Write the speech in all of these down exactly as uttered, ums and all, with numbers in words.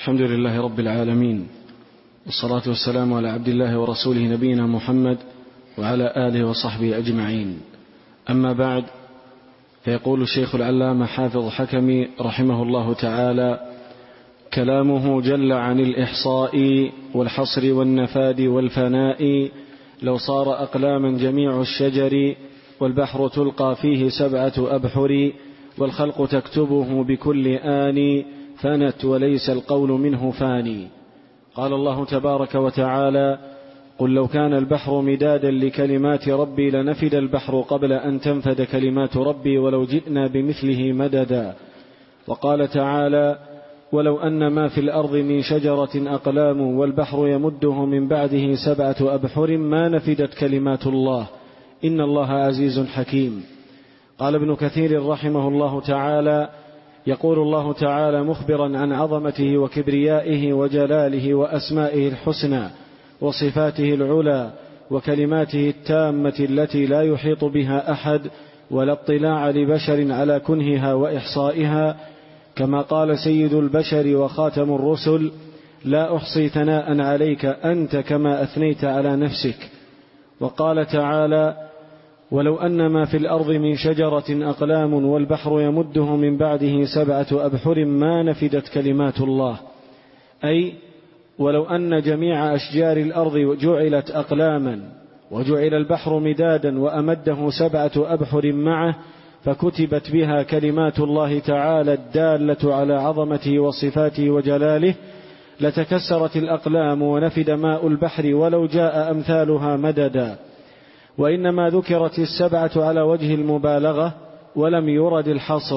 الحمد لله رب العالمين، والصلاة والسلام على عبد الله ورسوله نبينا محمد وعلى آله وصحبه أجمعين. أما بعد، فيقول الشيخ العلامة حافظ حكمي رحمه الله تعالى: كلامه جل عن الإحصاء والحصر والنفاد والفناء، لو صار أقلاما جميع الشجر، والبحر تلقى فيه سبعة أبحر، والخلق تكتبه بكل آن، فنت وليس القول منه فاني. قال الله تبارك وتعالى: قل لو كان البحر مدادا لكلمات ربي لنفد البحر قبل أن تنفد كلمات ربي ولو جئنا بمثله مددا. وقال تعالى: ولو أن ما في الأرض من شجرة أقلام والبحر يمده من بعده سبعة أبحر ما نفدت كلمات الله إن الله عزيز حكيم. قال ابن كثير رحمه الله تعالى: يقول الله تعالى مخبرا عن عظمته وكبريائه وجلاله وأسمائه الحسنى وصفاته العلى وكلماته التامة التي لا يحيط بها أحد ولا اطلاع لبشر على كنهها وإحصائها، كما قال سيد البشر وخاتم الرسل: لا أحصي ثناء عليك أنت كما أثنيت على نفسك. وقال تعالى: ولو أن ما في الأرض من شجرة أقلام والبحر يمده من بعده سبعة أبحر ما نفدت كلمات الله، أي ولو أن جميع أشجار الأرض جعلت أقلاما وجعل البحر مدادا وأمده سبعة أبحر معه فكتبت بها كلمات الله تعالى الدالة على عظمته وصفاته وجلاله، لتكسرت الأقلام ونفد ماء البحر ولو جاء أمثالها مددا. وإنما ذكرت السبعة على وجه المبالغة ولم يرد الحصر،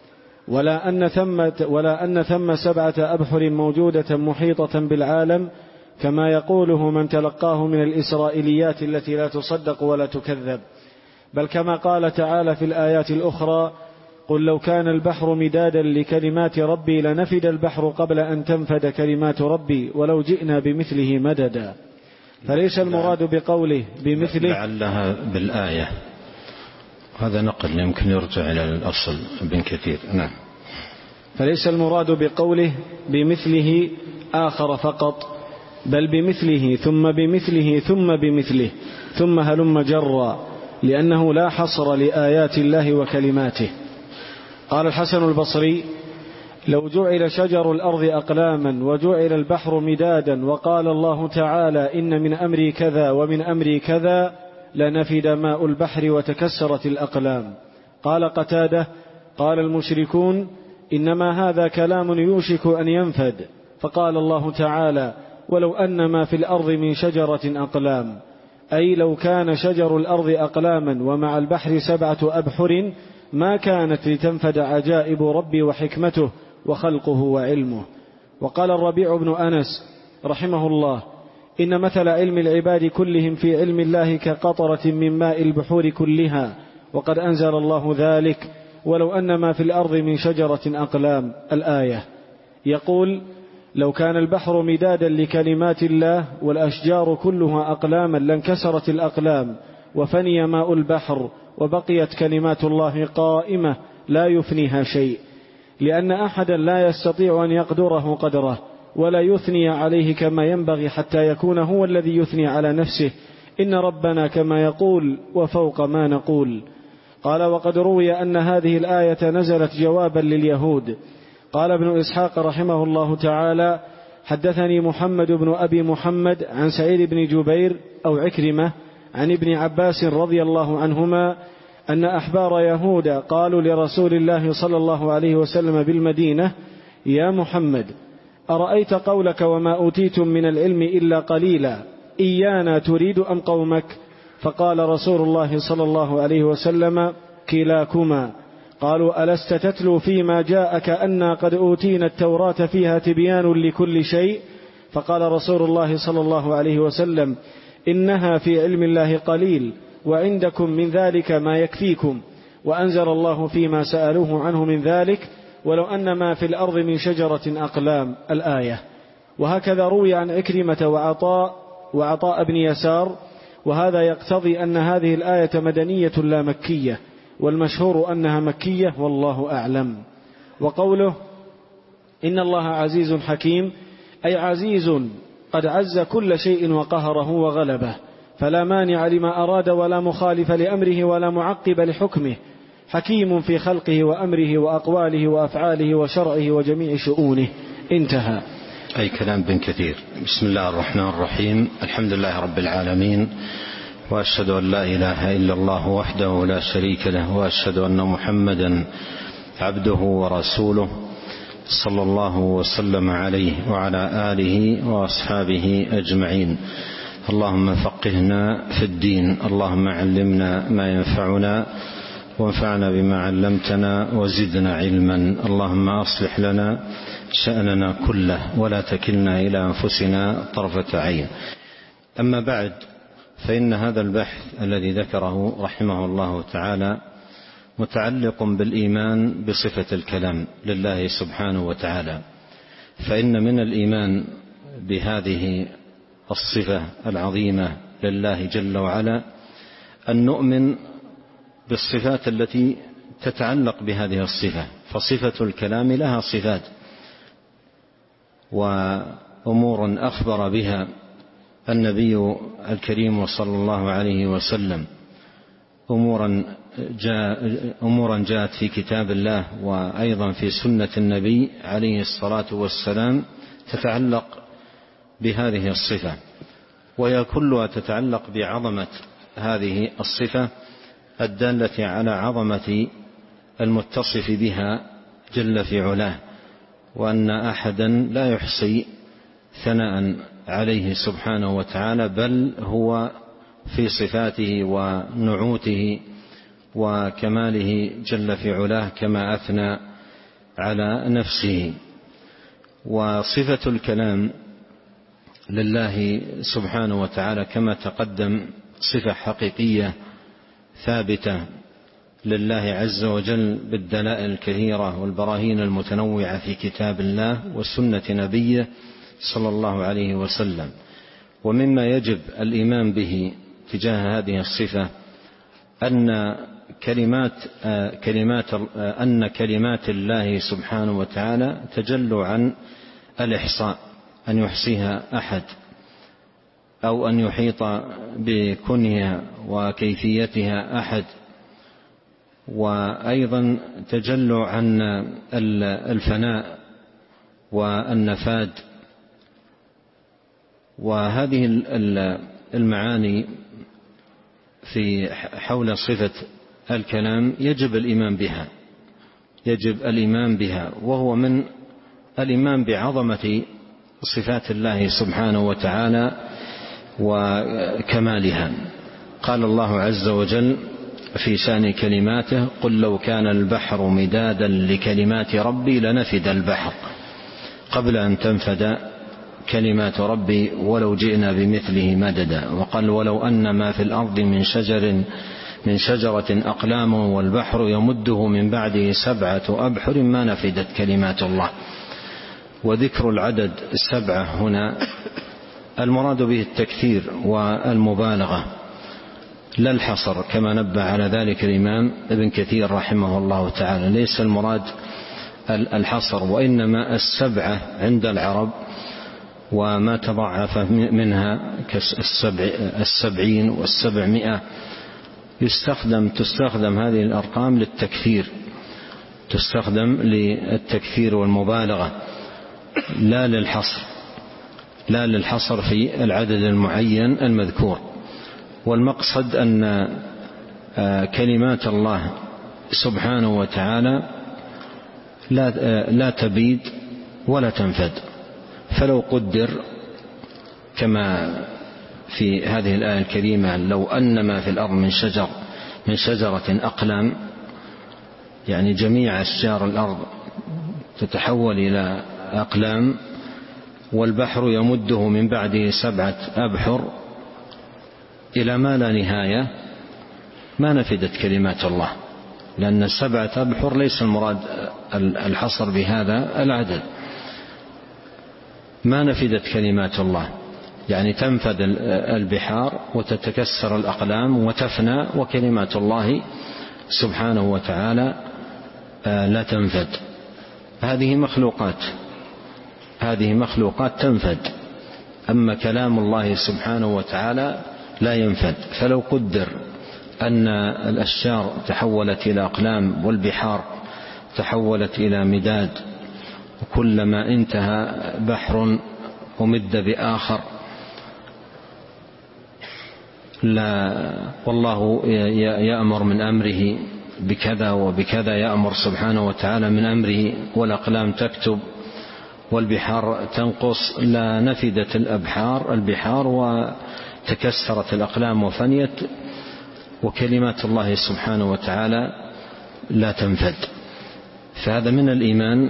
ولا أن ثم, ولا أن ثم سبعة أبحر موجودة محيطة بالعالم كما يقوله من تلقاه من الإسرائيليات التي لا تصدق ولا تكذب، بل كما قال تعالى في الآيات الأخرى: قل لو كان البحر مدادا لكلمات ربي لنفد البحر قبل أن تنفد كلمات ربي ولو جئنا بمثله مددا. فليس المراد بقوله بمثله لعلها بالآية، هذا نقل يمكن يرجع إلى الأصل ابن كثير. نعم. فليس المراد بقوله بمثله آخر فقط، بل بمثله ثم بمثله ثم بمثله ثم هلم جرا، لأنه لا حصر لآيات الله وكلماته. قال الحسن البصري: لو جعل شجر الأرض أقلاما وجعل البحر مدادا وقال الله تعالى إن من أمري كذا ومن أمري كذا لنفد ماء البحر وتكسرت الأقلام. قال قتادة: قال المشركون إنما هذا كلام يوشك أن ينفد، فقال الله تعالى: ولو أن ما في الأرض من شجرة أقلام، أي لو كان شجر الأرض أقلاما ومع البحر سبعة أبحر ما كانت لتنفد عجائب ربي وحكمته وخلقه وعلمه. وقال الربيع بن أنس رحمه الله: إن مثل علم العباد كلهم في علم الله كقطرة من ماء البحور كلها، وقد أنزل الله ذلك: ولو أن ما في الأرض من شجرة أقلام. الآية. يقول: لو كان البحر مدادا لكلمات الله والأشجار كلها أقلاما لانكسرت الأقلام وفني ماء البحر وبقيت كلمات الله قائمة لا يفنيها شيء، لأن أحدا لا يستطيع أن يقدره قدره ولا يثني عليه كما ينبغي حتى يكون هو الذي يثني على نفسه. إن ربنا كما يقول وفوق ما نقول. قال: وقد روي أن هذه الآية نزلت جوابا لليهود. قال ابن إسحاق رحمه الله تعالى: حدثني محمد بن أبي محمد عن سعيد بن جبير أو عكرمة عن ابن عباس رضي الله عنهما أن أحبار يهود قالوا لرسول الله صلى الله عليه وسلم بالمدينة: يا محمد، أرأيت قولك وما أوتيتم من العلم إلا قليلا، إيانا تريد أم قومك؟ فقال رسول الله صلى الله عليه وسلم: كلاكما. قالوا: ألست تتلو فيما جاءك أنا قد أوتينا التوراة فيها تبيان لكل شيء؟ فقال رسول الله صلى الله عليه وسلم: إنها في علم الله قليل وعندكم من ذلك ما يكفيكم. وأنزل الله فيما سألوه عنه من ذلك: ولو أن ما في الأرض من شجرة أقلام. الآية. وهكذا روي عن عكرمة وعطاء وعطاء بن يسار، وهذا يقتضي أن هذه الآية مدنية لا مكية، والمشهور أنها مكية والله أعلم. وقوله إن الله عزيز حكيم، أي عزيز قد عز كل شيء وقهره وغلبه، فلا مانع لما أراد ولا مخالف لأمره ولا معقب لحكمه، حكيم في خلقه وأمره وأقواله وأفعاله وشرعه وجميع شؤونه. انتهى. أي كلام ابن كثير. بسم الله الرحمن الرحيم. الحمد لله رب العالمين، وأشهد أن لا إله إلا الله وحده لا شريك له، وأشهد أن محمدا عبده ورسوله صلى الله وسلم عليه وعلى آله وأصحابه أجمعين. اللهم فقهنا في الدين، اللهم علمنا ما ينفعنا وانفعنا بما علمتنا وزدنا علما. اللهم أصلح لنا شأننا كله ولا تكلنا إلى أنفسنا طرفة عين. أما بعد، فإن هذا البحث الذي ذكره رحمه الله تعالى متعلق بالإيمان بصفة الكلام لله سبحانه وتعالى، فإن من الإيمان بهذه الصفة العظيمة لله جل وعلا أن نؤمن بالصفات التي تتعلق بهذه الصفة، فصفة الكلام لها صفات وأمور أخبر بها النبي الكريم صلى الله عليه وسلم، أمورا جاء أمورا جاءت في كتاب الله وأيضا في سنة النبي عليه الصلاة والسلام تتعلق بهذه الصفة، وهي كلها تتعلق بعظمة هذه الصفة الدالة على عظمة المتصف بها جل في علاه، وأن أحدا لا يحصي ثناء عليه سبحانه وتعالى، بل هو في صفاته ونعوته وكماله جل في علاه كما أثنى على نفسه. وصفة الكلام لله سبحانه وتعالى كما تقدم صفة حقيقية ثابتة لله عز وجل بالدلائل الكثيرة والبراهين المتنوعة في كتاب الله وسنة نبيه صلى الله عليه وسلم. ومما يجب الإيمان به تجاه هذه الصفة أن كلمات كلمات أن كلمات الله سبحانه وتعالى تجل عن الإحصاء، أن يحصيها أحد أو أن يحيط بكنها وكيفيتها أحد، وأيضا تجل عن الفناء والنفاد. وهذه المعاني في حول صفة الكلام يجب الإيمان بها يجب الإيمان بها وهو من الإيمان بعظمة صفات الله سبحانه وتعالى وكمالها. قال الله عز وجل في شأن كلماته: قل لو كان البحر مدادا لكلمات ربي لنفد البحر قبل أن تنفد كلمات ربي ولو جئنا بمثله مددا. وقال: ولو أن ما في الأرض من شجر من شجرة أقلام والبحر يمده من بعده سبعة أبحر ما نفدت كلمات الله. وذكر العدد السبعة هنا المراد به التكثير والمبالغة لا الحصر، كما نبه على ذلك الإمام ابن كثير رحمه الله تعالى. ليس المراد الحصر، وإنما السبعة عند العرب وما تضاعف منها كالسبعين والسبعمائة يستخدم تستخدم هذه الأرقام للتكثير، تستخدم للتكثير والمبالغة لا للحصر لا للحصر في العدد المعين المذكور. والمقصد أن كلمات الله سبحانه وتعالى لا لا تبيد ولا تنفد. فلو قدر كما في هذه الآية الكريمة: لو أن ما في الأرض من شجر من شجرة أقلام، يعني جميع أشجار الأرض تتحول إلى أقلام، والبحر يمده من بعده سبعة أبحر إلى ما لا نهاية، ما نفدت كلمات الله، لأن السبعة أبحر ليس المراد الحصر بهذا العدد. ما نفدت كلمات الله، يعني تنفد البحار وتتكسر الأقلام وتفنى، وكلمات الله سبحانه وتعالى لا تنفد. هذه مخلوقات هذه مخلوقات تنفد، أما كلام الله سبحانه وتعالى لا ينفد. فلو قدر أن الأشجار تحولت إلى أقلام والبحار تحولت إلى مداد، وكلما انتهى بحر ومد بآخر، لا والله يأمر من أمره بكذا وبكذا، يأمر سبحانه وتعالى من أمره، والأقلام تكتب والبحار تنقص، لا نفدت الأبحار البحار وتكسرت الأقلام وفنيت، وكلمات الله سبحانه وتعالى لا تنفد. فهذا من الإيمان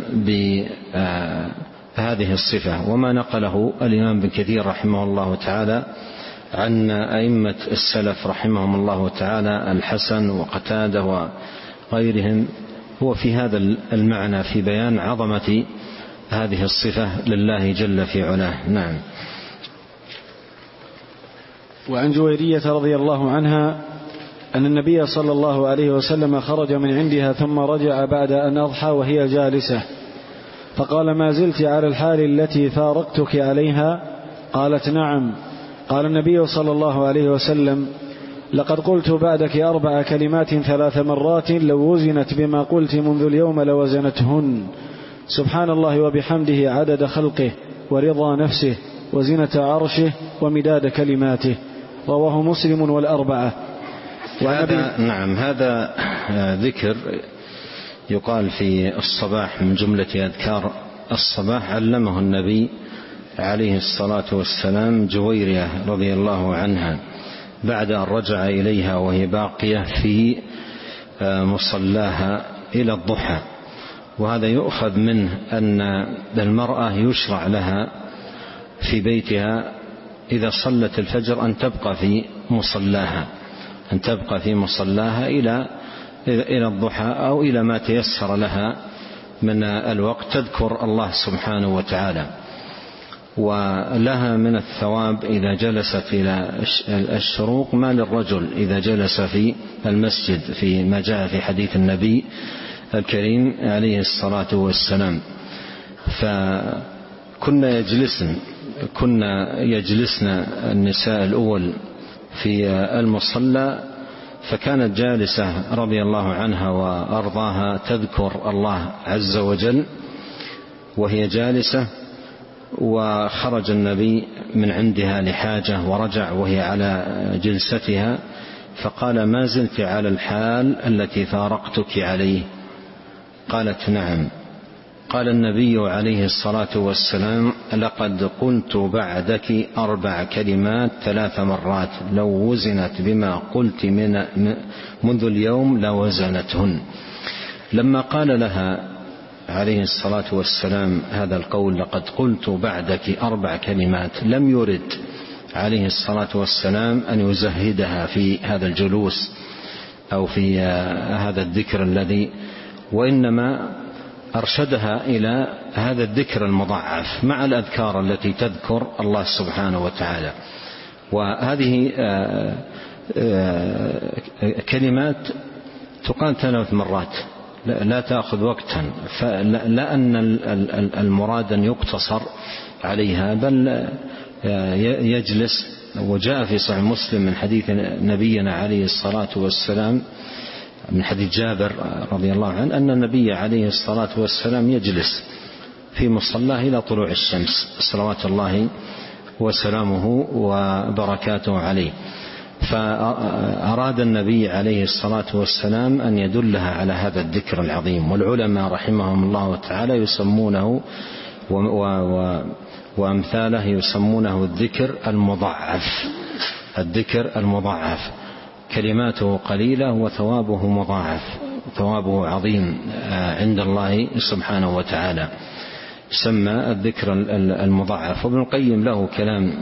بهذه الصفة. وما نقله الإمام ابن كثير رحمه الله تعالى عن أئمة السلف رحمهم الله تعالى الحسن وقتادة وغيرهم هو في هذا المعنى، في بيان عظمة هذه الصفة لله جل في علاه. نعم. وعن جويرية رضي الله عنها أن النبي صلى الله عليه وسلم خرج من عندها ثم رجع بعد أن أضحى وهي جالسة، فقال: ما زلت على الحال التي فارقتك عليها؟ قالت: نعم. قال النبي صلى الله عليه وسلم: لقد قلت بعدك أربع كلمات ثلاث مرات لو وزنت بما قلت منذ اليوم لوزنتهن: سبحان الله وبحمده عدد خلقه ورضا نفسه وزنة عرشه ومداد كلماته. رواه مسلم والأربعة. هذا نعم هذا ذكر يقال في الصباح من جملة أذكار الصباح، علمه النبي عليه الصلاة والسلام جويرية رضي الله عنها بعد أن رجع إليها وهي باقية في مصلاها إلى الضحى. وهذا يؤخذ منه أن المرأة يشرع لها في بيتها إذا صلت الفجر أن تبقى في مصلاها أن تبقى في مصلاها إلى إلى الضحى أو إلى ما تيسر لها من الوقت، تذكر الله سبحانه وتعالى. ولها من الثواب إذا جلست إلى الشروق ما للرجل إذا جلس في المسجد، في ما جاء في حديث النبي الكريم عليه الصلاة والسلام. فكنا يجلسن كنا يجلسن النساء الأول في المصلى، فكانت جالسة رضي الله عنها وأرضاها تذكر الله عز وجل وهي جالسة، وخرج النبي من عندها لحاجة ورجع وهي على جلستها، فقال: ما زلت على الحال التي فارقتك عليه؟ قالت: نعم. قال النبي عليه الصلاة والسلام: لقد قلت بعدك أربع كلمات ثلاث مرات لو وزنت بما قلت من منذ اليوم لوزنتهن. لما قال لها عليه الصلاة والسلام هذا القول: لقد قلت بعدك أربع كلمات، لم يرد عليه الصلاة والسلام أن يزهدها في هذا الجلوس أو في هذا الذكر الذي، وإنما أرشدها إلى هذا الذكر المضاعف مع الأذكار التي تذكر الله سبحانه وتعالى. وهذه كلمات تقال ثلاث مرات لا تأخذ وقتا، فلا أن المراد أن يقتصر عليها بل يجلس. وجاء في صحيح مسلم من حديث نبينا عليه الصلاة والسلام من حديث جابر رضي الله عنه أن النبي عليه الصلاة والسلام يجلس في مصلاه إلى طلوع الشمس صلوات الله وسلامه وبركاته عليه. فأراد النبي عليه الصلاة والسلام أن يدلها على هذا الذكر العظيم. والعلماء رحمهم الله تعالى يسمونه وأمثاله يسمونه الذكر المضاعف الذكر المضاعف كلماته قليلة وثوابه مضاعف، ثوابه عظيم عند الله سبحانه وتعالى، يسمى الذكر المضاعف. وابن القيم له كلام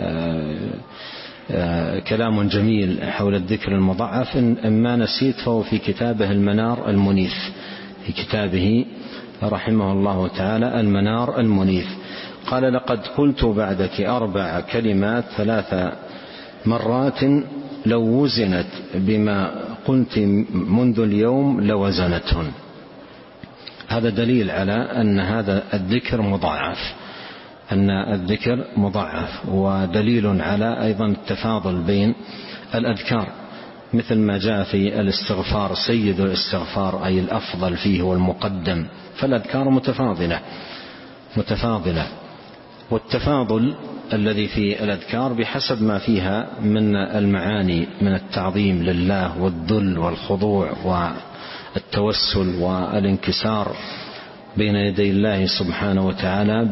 كلام جميل حول الذكر المضاعف، إن ما نسيت فهو في كتابه المنار المنيف، في كتابه رحمه الله تعالى المنار المنيف. قال: لقد قلت بعدك أربع كلمات ثلاث مرات لو وزنت بما قلت منذ اليوم لوزنتهن. هذا دليل على أن هذا الذكر مضاعف، أن الذكر مضاعف، ودليل على أيضا التفاضل بين الأذكار، مثل ما جاء في الاستغفار سيد الاستغفار أي الأفضل فيه والمقدم، فالأذكار متفاضلة متفاضلة والتفاضل الذي في الأذكار بحسب ما فيها من المعاني من التعظيم لله والذل والخضوع والتوسل والانكسار بين يدي الله سبحانه وتعالى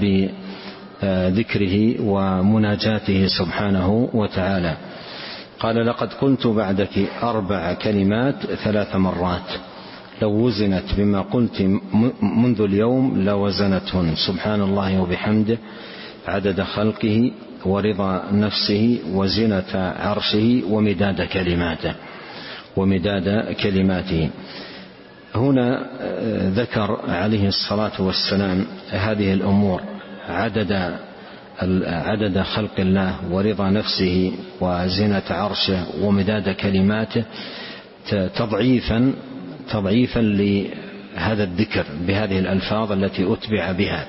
بذكره ومناجاته سبحانه وتعالى. قال لقد قلت بعدك أربع كلمات ثلاث مرات لو وزنت بما قلت منذ اليوم لوزنتهن، سبحان الله وبحمده عدد خلقه ورضا نفسه وزنة عرشه ومداد كلماته ومداد كلماته. هنا ذكر عليه الصلاة والسلام هذه الأمور، عدد عدد خلق الله ورضا نفسه وزنة عرشه ومداد كلماته تضعيفا تضعيفا لهذا الذكر بهذه الألفاظ التي أتبع بها،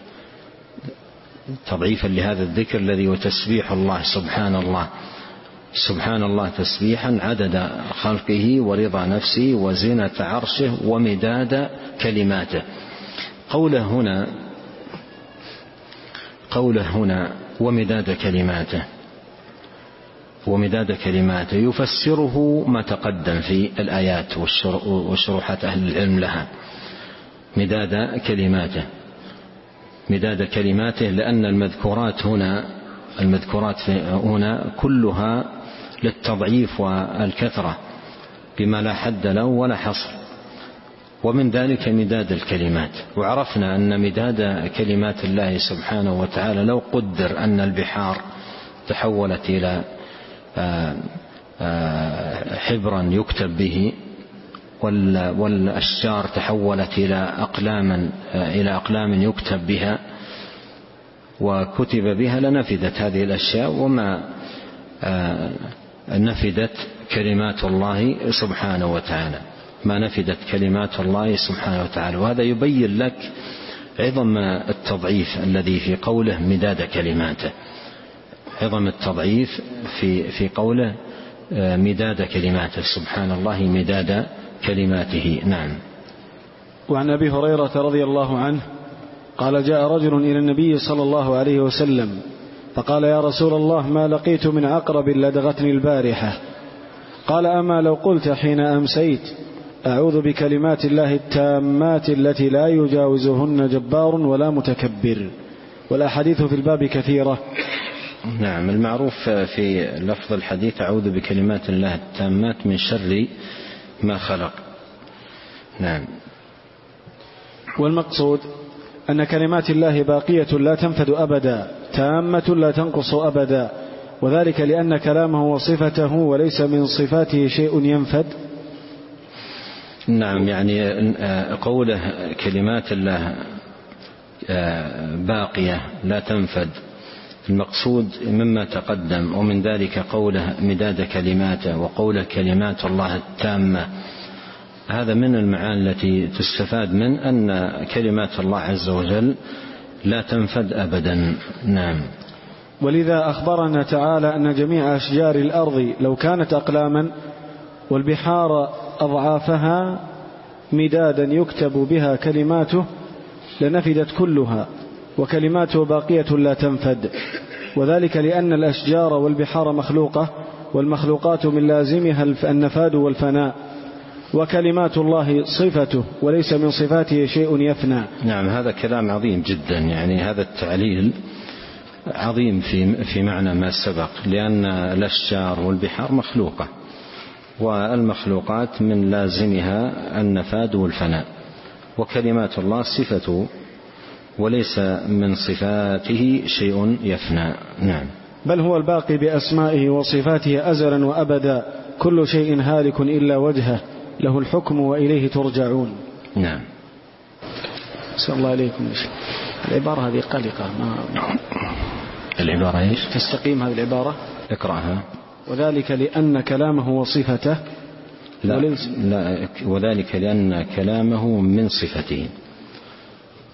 تضعيفا لهذا الذكر الذي وتسبيح الله سبحان الله سبحان الله تسبيحا عدد خلقه ورضا نفسه وزنة عرشه ومداد كلماته. قوله هنا قوله هنا ومداد كلماته ومداد كلماته يفسره ما تقدم في الآيات وشروحات أهل العلم لها. مداد كلماته مداد كلماته لأن المذكورات هنا المذكورات هنا كلها للتضعيف والكثرة بما لا حد له ولا حصر، ومن ذلك مداد الكلمات. وعرفنا أن مداد كلمات الله سبحانه وتعالى لو قدر أن البحار تحولت إلى حبرا يكتب به والأشجار تحولت إلى أقلام إلى أقلام يكتب بها وكتب بها لنفدت هذه الأشياء وما نفدت كلمات الله سبحانه وتعالى ما نفدت كلمات الله سبحانه وتعالى. وهذا يبين لك عظم التضعيف الذي في قوله مداد كلماته، عظم التضعيف في في قوله مداد كلماته سبحان الله مداد كلماته. نعم. وعن أبي هريرة رضي الله عنه قال جاء رجل إلى النبي صلى الله عليه وسلم فقال يا رسول الله ما لقيت من عقرب لدغتني البارحة. قال أما لو قلت حين أمسيت أعوذ بكلمات الله التامات التي لا يجاوزهن جبار ولا متكبر. والأحاديث في الباب كثيرة. نعم. المعروف في لفظ الحديث أعوذ بكلمات الله التامات من شر ما خلق. نعم. والمقصود أن كلمات الله باقية لا تنفد أبدا تامة لا تنقص أبدا، وذلك لأن كلامه وصفته وليس من صفاته شيء ينفد. نعم. يعني قوله كلمات الله باقية لا تنفد المقصود مما تقدم، ومن ذلك قوله مداد كلماته وقوله كلمات الله التامة. هذا من المعاني التي تستفاد من أن كلمات الله عز وجل لا تنفد أبدا. نعم. ولذا أخبرنا تعالى أن جميع أشجار الأرض لو كانت أقلاما والبحار أضعافها مدادا يكتب بها كلماته لنفدت كلها، وكلماته باقية لا تنفد، وذلك لأن الأشجار والبحار مخلوقة، والمخلوقات من لازمها النفاد والفناء، وكلمات الله صفته وليس من صفاته شيء يفنى. نعم. هذا كلام عظيم جدا، يعني هذا التعليل عظيم في في معنى ما سبق، لأن الأشجار والبحار مخلوقة، والمخلوقات من لازمها النفاد والفناء، وكلمات الله صفته وليس من صفاته شيء يفنى. نعم. بل هو الباقي بأسمائه وصفاته أزلا وأبدا، كل شيء هالك إلا وجهه له الحكم وإليه ترجعون. نعم. أسأل الله عليكم. العبارة هذه قلقة. ما العبارة إيش؟ تستقيم هذه العبارة؟ اقرأها. وذلك لأن كلامه وصفته. لا. لا. وذلك لأن كلامه من صفته.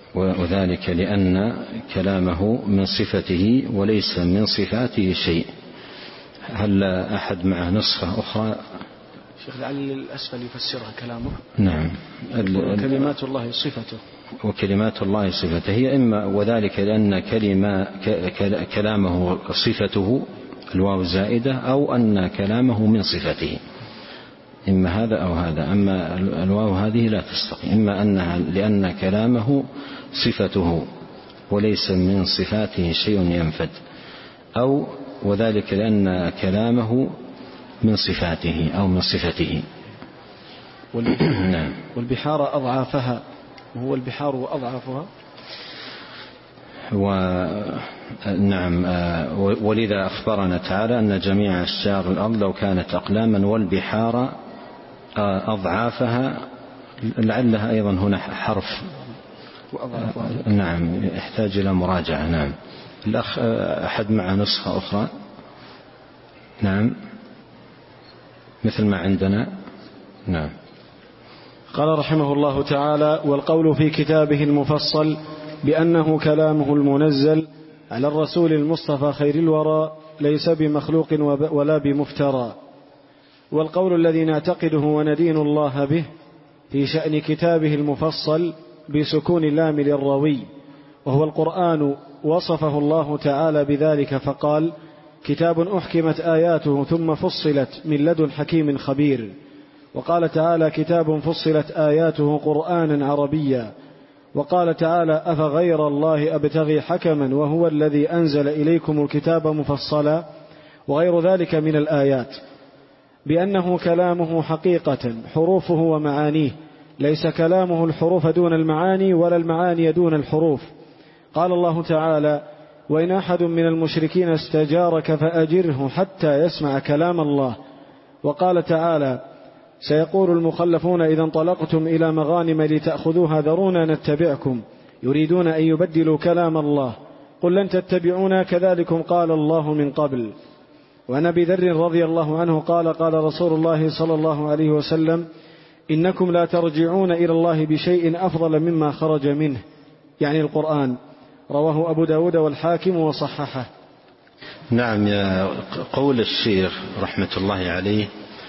وذلك لأن كلامه من صفته وليس من صفاته شيء. هل أحد معه نسخة أخرى؟ شيخ لعل الأسفل يفسرها كلامه. نعم. وكلمات الله صفته. وكلمات الله صفته هي إما وذلك لأن كلمة كلامه صفته الواو زائدة، أو أن كلامه من صفته، إما هذا أو هذا. أما الواو هذه لا تستقيم، إما أنها لأن كلامه صفته وليس من صفاته شيء ينفد، أو وذلك لأن كلامه من صفاته أو من صفته. نعم. والبحار أضعافها، وهو البحار وأضعافها. ونعم. ولذا أخبرنا تعالى أن جميع أشجار الأرض لو كانت أقلاما والبحار أضعافها، لعلها أيضا هنا حرف وأضعافها. نعم، يحتاج إلى مراجعة. نعم. الأخ أحد مع نسخة أخرى؟ نعم، مثل ما عندنا. نعم. قال رحمه الله تعالى: والقول في كتابه المفصل بأنه كلامه المنزل على الرسول المصطفى خير الورى ليس بمخلوق ولا بمفترى. والقول الذي نعتقده وندين الله به في شأن كتابه المفصل بسكون اللام للراوي، وهو القرآن، وصفه الله تعالى بذلك فقال: كتاب أحكمت آياته ثم فصلت من لدن حكيم خبير. وقال تعالى: كتاب فصلت آياته قرآنا عربيا. وقال تعالى: أفغير الله أبتغي حكما وهو الذي أنزل إليكم الكتاب مفصلا، وغير ذلك من الآيات، بأنه كلامه حقيقة حروفه ومعانيه، ليس كلامه الحروف دون المعاني ولا المعاني دون الحروف. قال الله تعالى: وإن أحد من المشركين استجارك فأجره حتى يسمع كلام الله. وقال تعالى: سيقول المخلفون إذا انطلقتم إلى مغانم لتأخذوها ذرونا نتبعكم يريدون أن يبدلوا كلام الله قل لن تتبعونا كذلكم قال الله من قبل. وعن أبي ذر رضي الله عنه قال: قال رسول الله صلى الله عليه وسلم: إنكم لا ترجعون إلى الله بشيء أفضل مما خرج منه، يعني القرآن. رواه أبو داود والحاكم وصححه. نعم. يا قول الشيخ رحمة الله عليه: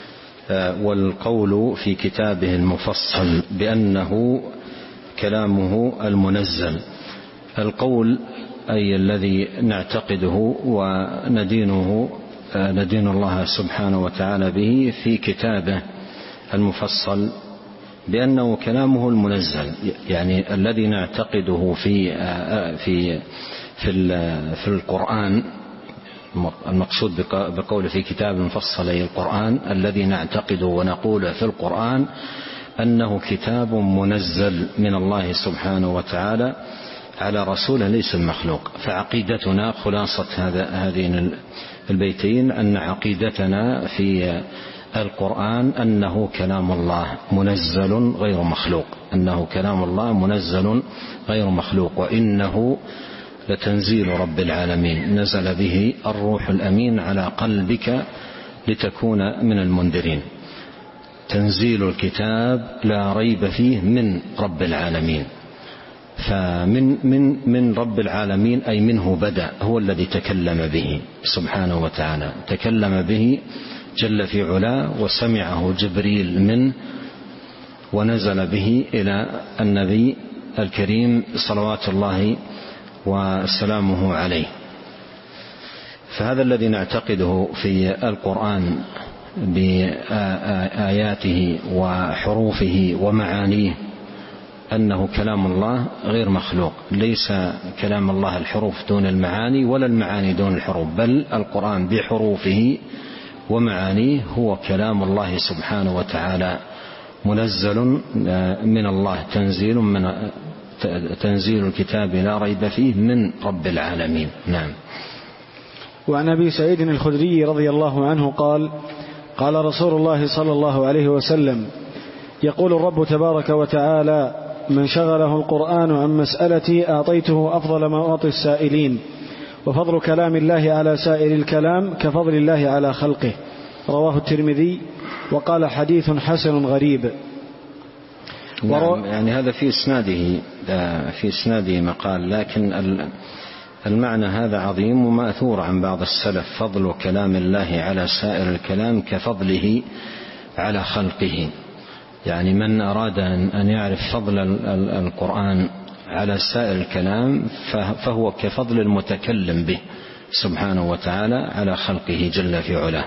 والقول في كتابه المفصل بأنه كلامه المنزل. القول أي الذي نعتقده وندينه ندين الله سبحانه وتعالى به في كتابه المفصل بأنه كلامه المنزل، يعني الذي نعتقده في في في في القرآن. المقصود بقول في كتاب مفصل أي القرآن، الذي نعتقده ونقول في القرآن أنه كتاب منزل من الله سبحانه وتعالى على رسوله ليس المخلوق. فعقيدتنا خلاصة هذين البيتين أن عقيدتنا في القرآن أنه كلام الله منزل غير مخلوق، أنه كلام الله منزل غير مخلوق، وإنه لتنزيل رب العالمين نزل به الروح الأمين على قلبك لتكون من المنذرين. تنزيل الكتاب لا ريب فيه من رب العالمين. فمن من من رب العالمين أي منه بدأ، هو الذي تكلم به سبحانه وتعالى، تكلم به جل في علاه، وسمعه جبريل منه ونزل به إلى النبي الكريم صلوات الله وسلامه عليه. فهذا الذي نعتقده في القرآن بآياته وحروفه ومعانيه أنه كلام الله غير مخلوق، ليس كلام الله الحروف دون المعاني ولا المعاني دون الحروف، بل القرآن بحروفه ومعانيه هو كلام الله سبحانه وتعالى منزل من الله، تنزيل من تنزيل الكتاب لا ريب فيه من رب العالمين. نعم. وعن أبي سعيد الخدري رضي الله عنه قال: قال رسول الله صلى الله عليه وسلم: يقول الرب تبارك وتعالى: من شغله القرآن عن مسألتي أعطيته أفضل ما أعطي السائلين، وفضل كلام الله على سائر الكلام كفضل الله على خلقه. رواه الترمذي وقال: حديث حسن غريب. نعم يعني هذا في إسناده في إسناده مقال، لكن المعنى هذا عظيم ومأثور عن بعض السلف: فضل كلام الله على سائر الكلام كفضله على خلقه. يعني من أراد أن يعرف فضل القرآن على سائر الكلام فهو كفضل المتكلم به سبحانه وتعالى على خلقه جل في علاه.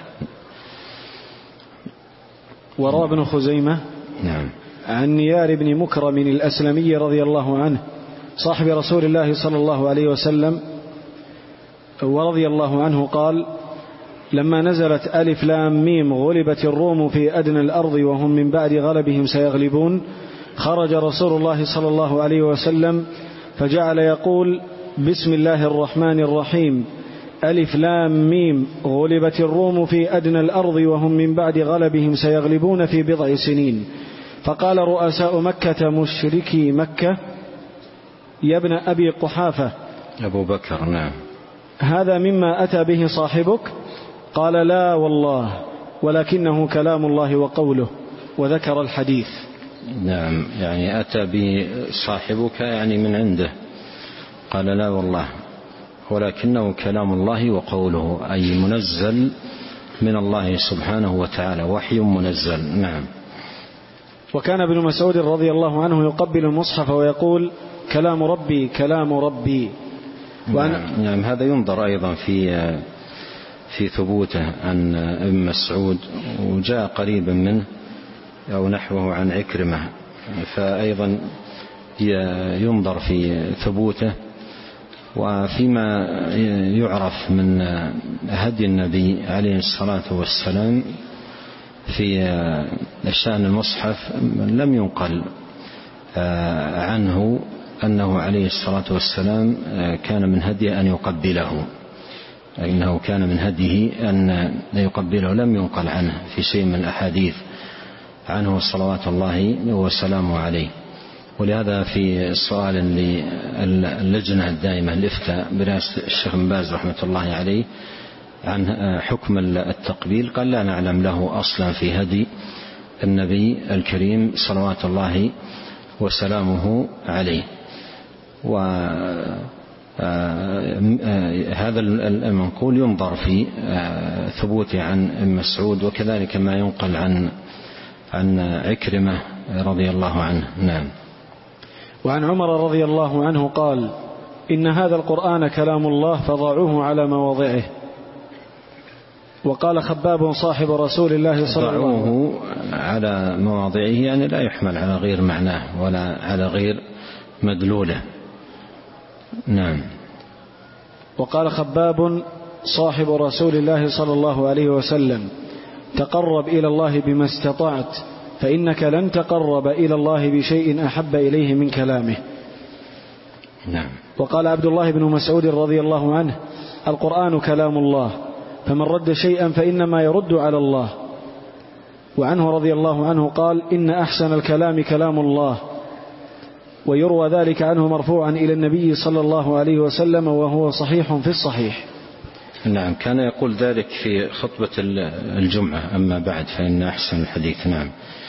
وروى ابن خزيمة نعم عن نيار بن مكرم الأسلمي رضي الله عنه صاحب رسول الله صلى الله عليه وسلم ورضي الله عنه قال: لما نزلت ألف لام ميم غلبت الروم في أدنى الأرض وهم من بعد غلبهم سيغلبون، خرج رسول الله صلى الله عليه وسلم فجعل يقول: بسم الله الرحمن الرحيم، ألف لام ميم غلبت الروم في أدنى الأرض وهم من بعد غلبهم سيغلبون في بضع سنين. فقال رؤساء مكة مشركي مكة: يا ابن أبي قحافة، أبو بكر، نعم، هذا مما أتى به صاحبك؟ قال: لا والله، ولكنه كلام الله وقوله، وذكر الحديث. نعم يعني أتى به صاحبك يعني من عنده، قال: لا والله، ولكنه كلام الله وقوله، أي منزل من الله سبحانه وتعالى، وحي منزل. نعم. وكان ابن مسعود رضي الله عنه يقبل المصحف ويقول: كلام ربي كلام ربي. وأنا نعم هذا ينظر أيضا في في ثبوته عن ابن مسعود، وجاء قريبا منه أو نحوه عن عكرمة، فأيضا ينظر في ثبوته. وفيما يعرف من هدي النبي عليه الصلاة والسلام في شأن المصحف لم ينقل عنه أنه عليه الصلاة والسلام كان من هديه أن يقبله، إنه كان من هديه أن يقبله، لم ينقل عنه في شيء من الأحاديث عنه صلوات الله وسلامه عليه. ولهذا في السؤال للجنة الدائمة الإفتاء برئاسة الشيخ بن باز رحمة الله عليه عن حكم التقبيل، قال: لا نعلم له أصلا في هدي النبي الكريم صلوات الله وسلامه عليه. وهذا المنقول ينظر في ثبوته عن ابن مسعود، وكذلك ما ينقل عن عن عكرمة رضي الله عنه. نعم. وعن عمر رضي الله عنه قال: إن هذا القرآن كلام الله فضعوه على مواضعه. وقال خباب صاحب رسول الله صلى الله عليه وسلم: على مواضعه يعني لا يحمل على غير معناه ولا على غير مدلوله. نعم. وقال خباب صاحب رسول الله صلى الله عليه وسلم: تقرب إلى الله بما استطعت، فإنك لن تقرب إلى الله بشيء أحب إليه من كلامه. نعم. وقال عبد الله بن مسعود رضي الله عنه: القرآن كلام الله، فمن رد شيئا فإنما يرد على الله. وعنه رضي الله عنه قال: إن أحسن الكلام كلام الله. ويروى ذلك عنه مرفوعا إلى النبي صلى الله عليه وسلم، وهو صحيح في الصحيح. نعم، كان يقول ذلك في خطبة الجمعة. أما بعد فإن أحسن الحديث. نعم.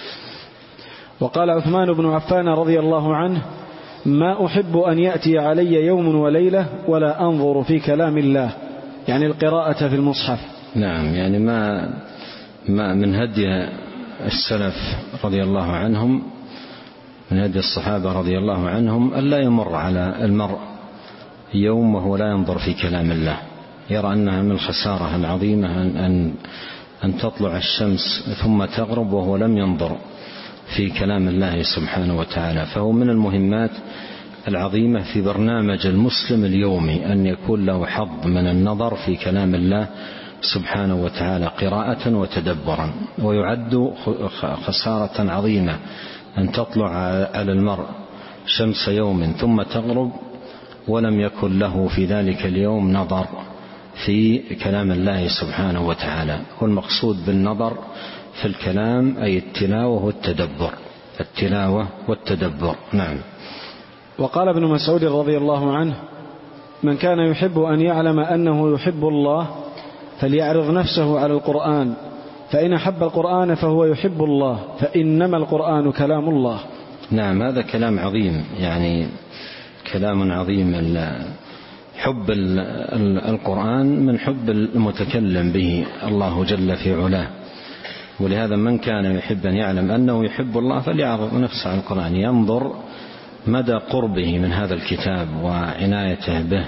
وقال عثمان بن عفان رضي الله عنه: ما أحب أن يأتي علي يوم وليلة ولا أنظر في كلام الله، يعني القراءة في المصحف. نعم، يعني ما, ما من هدي السلف رضي الله عنهم، من هدي الصحابة رضي الله عنهم، ألا يمر على المرء يوم وهو لا ينظر في كلام الله، يرى أنها من الخسارة العظيمة أن, أن تطلع الشمس ثم تغرب وهو لم ينظر في كلام الله سبحانه وتعالى. فهو من المهمات العظيمة في برنامج المسلم اليومي أن يكون له حظ من النظر في كلام الله سبحانه وتعالى قراءة وتدبرا. ويعد خسارة عظيمة أن تطلع على المرء شمس يوم ثم تغرب ولم يكن له في ذلك اليوم نظر في كلام الله سبحانه وتعالى. والمقصود بالنظر في الكلام أي التلاوة والتدبر، التلاوة والتدبر. نعم. وقال ابن مسعود رضي الله عنه: من كان يحب أن يعلم أنه يحب الله فليعرض نفسه على القرآن، فإن أحب القرآن فهو يحب الله، فإنما القرآن كلام الله. نعم هذا كلام عظيم، يعني كلام عظيم. حب القرآن من حب المتكلم به الله جل في علاه، ولهذا من كان يحب أن يعلم أنه يحب الله فليعرض نفسه على القرآن، ينظر مدى قربه من هذا الكتاب وعنايته به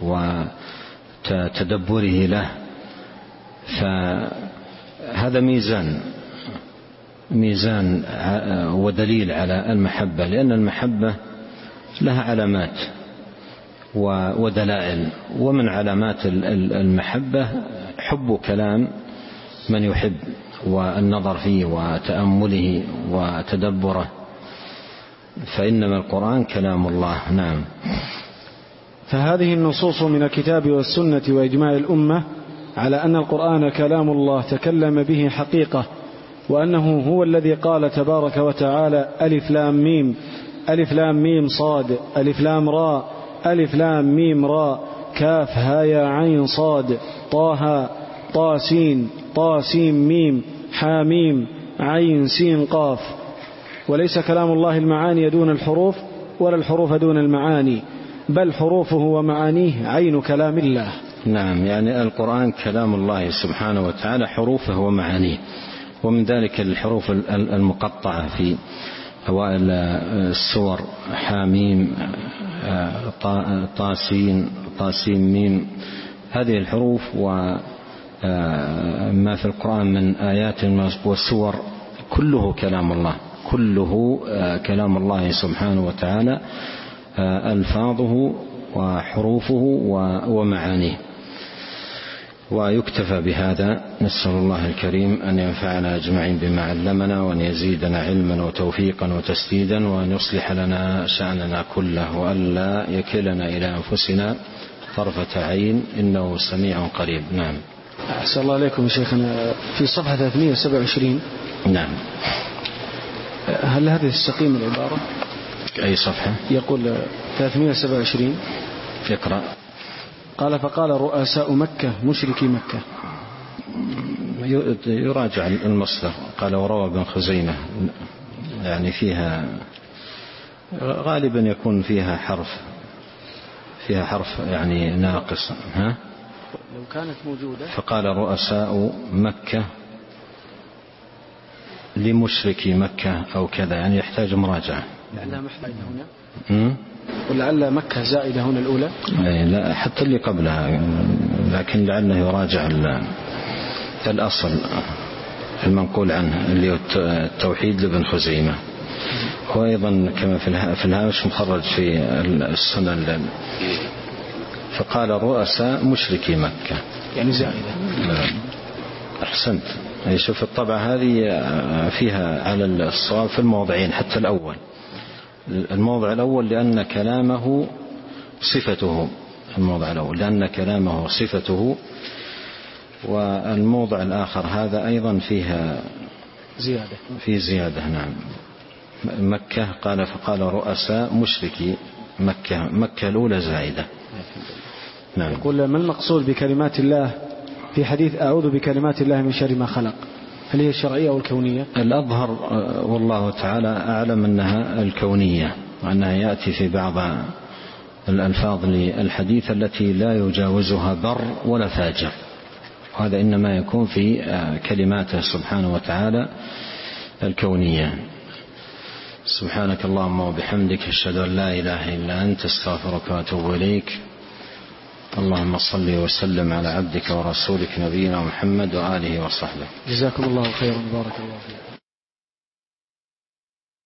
وتدبره له. فهذا ميزان ميزان ودليل على المحبة، لأن المحبة لها علامات ودلائل، ومن علامات المحبة حب كلام من يحب والنظر فيه وتأمله وتدبره، فإنما القرآن كلام الله. نعم. فهذه النصوص من الكتاب والسنة وإجماع الأمة على أن القرآن كلام الله تكلم به حقيقة، وأنه هو الذي قال تبارك وتعالى ألف لام ميم ألف لام ميم صاد ألف لام راء ألف لام ميم راء كاف هايا عين صاد طه طاسين طاسين ميم حاميم عين سين قاف. وليس كلام الله المعاني دون الحروف ولا الحروف دون المعاني، بل حروفه ومعانيه عين كلام الله. نعم، يعني القرآن كلام الله سبحانه وتعالى حروفه ومعانيه، ومن ذلك الحروف المقطعة في أوائل السور حاميم طاسين طاسين ميم، هذه الحروف وما في القرآن من آيات والسور كله كلام الله، كله كلام الله سبحانه وتعالى، ألفاظه وحروفه ومعانيه. ويكتفى بهذا. نسأل الله الكريم أن ينفعنا أجمعين بما علمنا، وأن يزيدنا علما وتوفيقا وتسديدا، وأن يصلح لنا شأننا كله، وأن لا يكلنا إلى أنفسنا طرفة عين، إنه سميع قريب. نعم. أحسن الله عليكم شيخنا. في صفحة ثلاثمائة وسبعة وعشرين. نعم. هل هذه تستقيم العبارة؟ أي صفحة؟ يقول ثلاثمائة وسبعة وعشرين. اقرأ. قال فقال رؤساء مكة مشركي مكة. يراجع المصدر. قال وروى ابن خزيمة، يعني فيها غالبا يكون فيها حرف فيها حرف يعني ناقص. ها؟ لو كانت موجودة. فقال رؤساء مكة لمشركي مكة أو كذا، يعني يحتاج مراجعة. لعلها محتاجة هنا. ولعل مكة زائدة هنا الأولى. لا، حتى اللي قبلها، لكن لعله يراجع الأصل المنقول عنه اللي هو التوحيد لابن خزيمة، وأيضا كما في الهامش مخرج في السنن. فقال رؤساء مشركي مكة، يعني زائدة. أحسنت. شوف الطبعة هذه فيها على الصواب في الموضعين، حتى الأول الموضع الأول لأن كلامه صفته، الموضع الأول لأن كلامه صفته، والموضع الآخر هذا أيضا فيها زيادة في زيادة. نعم. مكة قال فقال رؤساء مشركي مكة، مكة الأولى زائدة. نعم. يقول ما المقصود بكلمات الله في حديث أعوذ بكلمات الله من شر ما خلق؟ هل هي الشرعية أو الكونية؟ الأظهر والله تعالى أعلم أنها الكونية، وأنها يأتي في بعض الألفاظ للحديث التي لا يجاوزها بر ولا فاجر، وهذا إنما يكون في كلماته سبحانه وتعالى الكونية. سبحانك اللهم وبحمدك، أشهد أن لا إله إلا أنت، استغفرك وأتوب إليك. اللهم صل وسلم على عبدك ورسولك نبينا محمد وآله وصحبه. جزاكم الله خيرا، بارك الله فيك.